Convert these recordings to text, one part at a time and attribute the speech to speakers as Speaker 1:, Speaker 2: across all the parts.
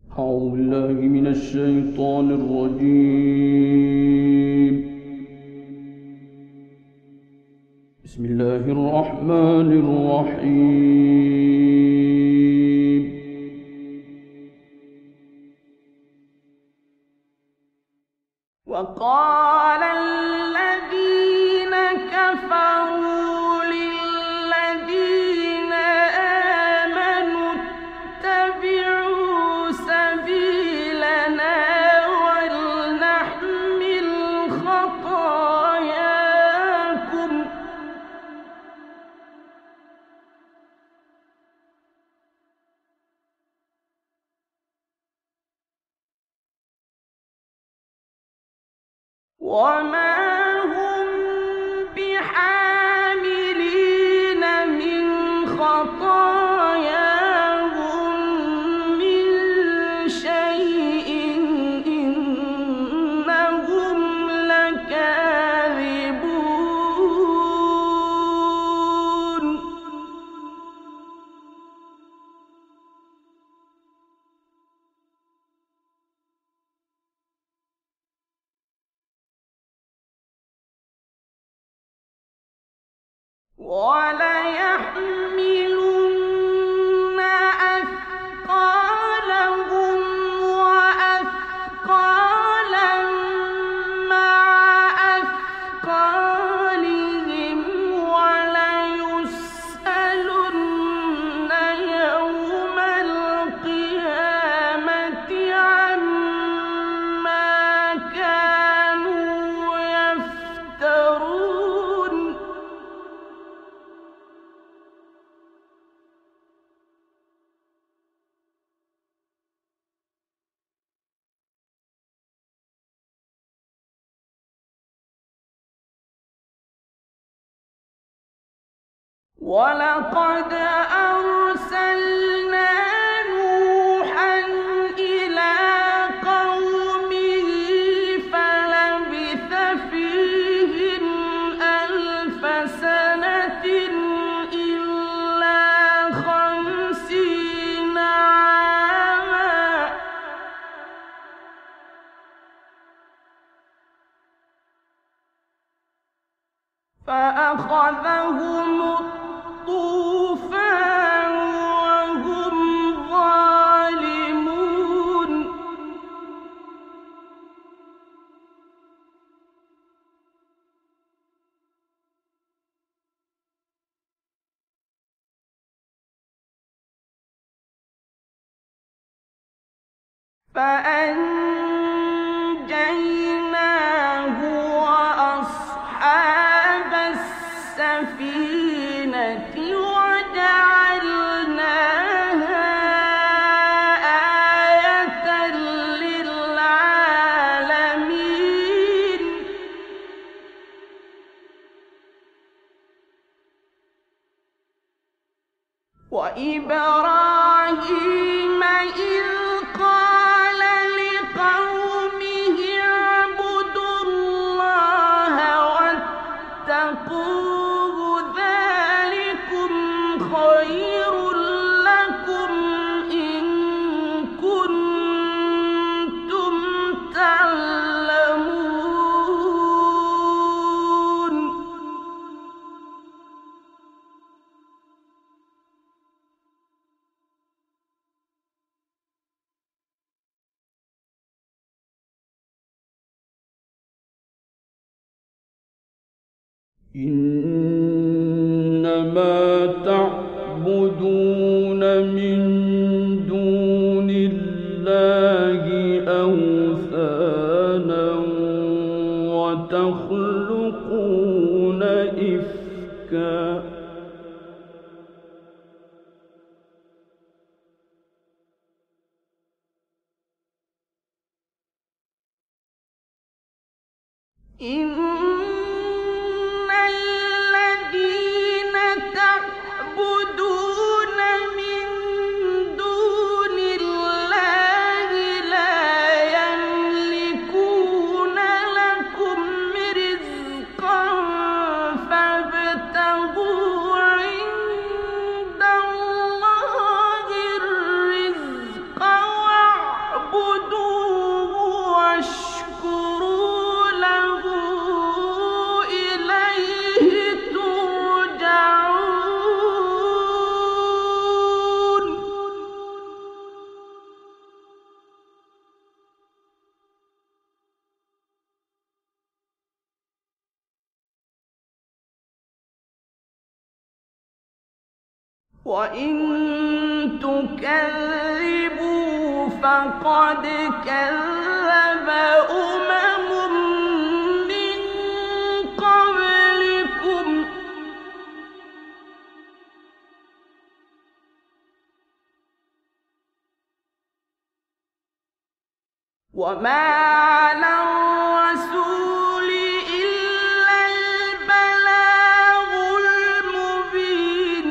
Speaker 1: أعوذ بالله من الشيطان الرجيم. بسم الله الرحمن الرحيم.
Speaker 2: وقال الذين كفروا للذين آمنوا اتبعوا سبيلنا ولنحمل خطاياكم وما هم بحاملين من خطاياهم من شيء إنهم لكاذبون وليحملن أثقالهم وأثقالا مع أثقالهم وليسألن يوم القيامة عما كانوا يفترون ولقد أرسلنا نوحا إلى قومه فلبث فيهم 1000 سنة إلا 50 عاما فأخذهم الطوفان وهم ظالمون فأنجيناه وأصحاب السفينة وجعلناها آية للعالمين وإبراهيم إذ قال لقومه اعبدوا الله واتقوه ذلكم خير لكم إن كنتم تعلمون
Speaker 1: إنما تعبدون من دون الله أوثانا وتخلقون إفكا إن الذين تعبدون من دون الله لا يملكون لكم رزقا فابتغوا عند الله الرزق واعبدوه
Speaker 2: وإن تكذبوا فقد كذب أمم من قبلكم وما على الرسول إلا البلاغ المبين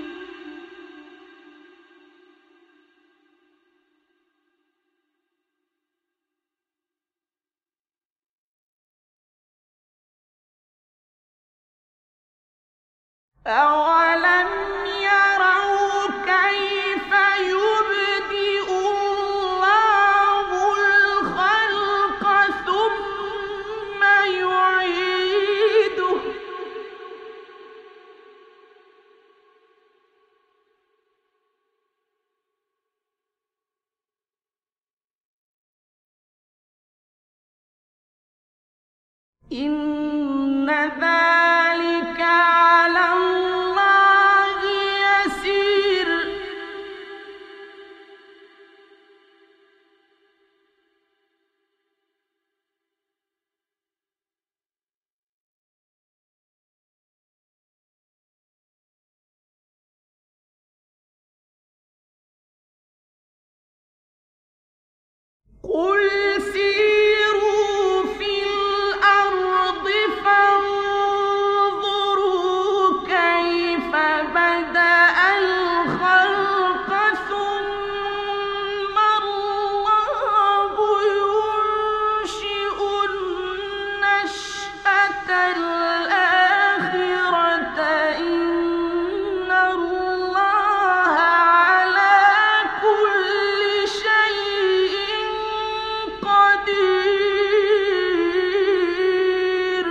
Speaker 2: أولم يروا كيف يبدئ الله الخلق ثم يعيده إن ذلك على الله يسير قل سيروا في الأرض فانظروا كيف بدأ الخلق ثم الله ينشئ النشأة الآخرة إن الله على كل شيء قدير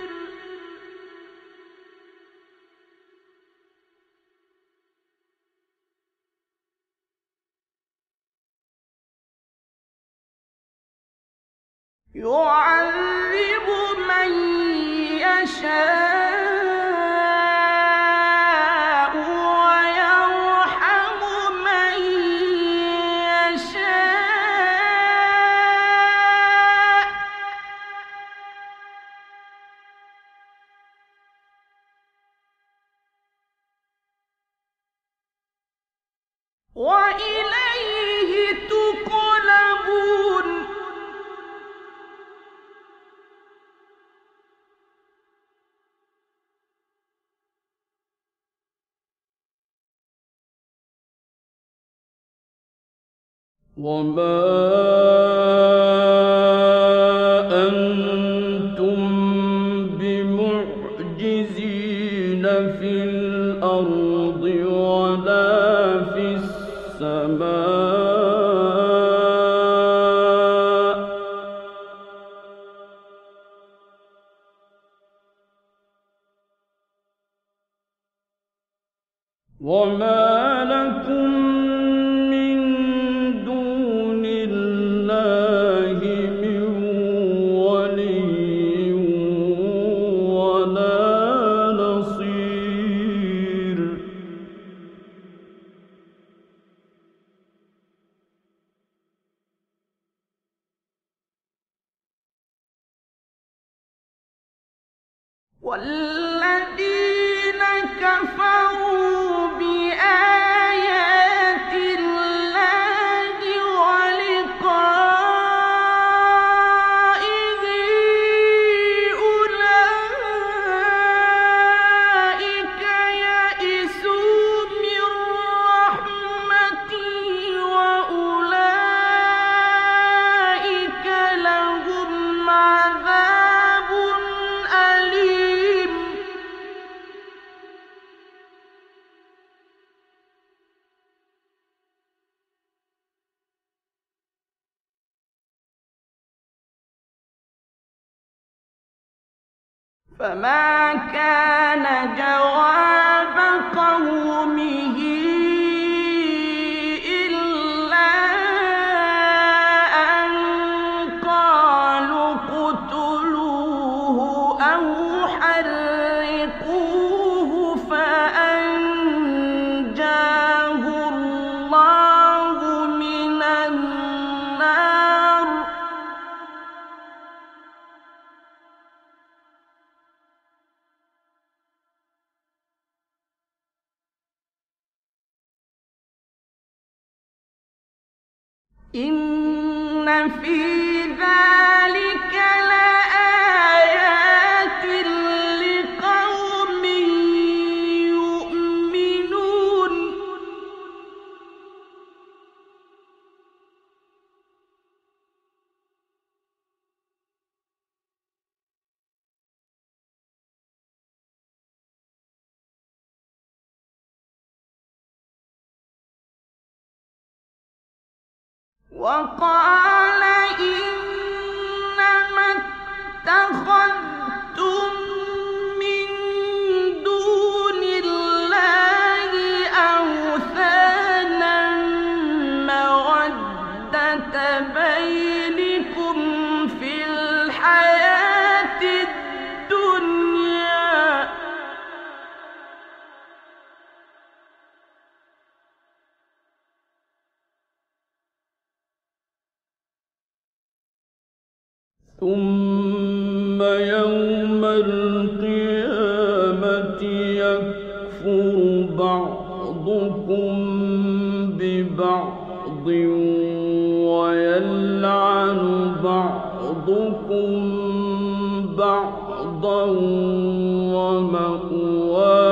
Speaker 2: يعذب من يشاء ويرحم من يشاء وإليه تقلبون
Speaker 3: وما أنتم بمعجزين في الأرض ولا في السماء وما لكم من دون الله من ولي ولا نصير
Speaker 2: والذين كفروا بآيات الله ولقائه أولئك يئسوا من رحمتي وأولئك لهم عذاب أليم فما كان جواب قومه إلا أن قالوا اقتلوه أو حرقوه فأنجاه
Speaker 1: إن في ذلك لآيات لقوم يؤمنون وقال إنما اتخذتم من دون الله أوثانا مودة بينكم في الحياة الدنيا
Speaker 3: ثم يوم القيامة يكفر بعضكم ببعض ويلعن بعضكم بعضا ومأواكم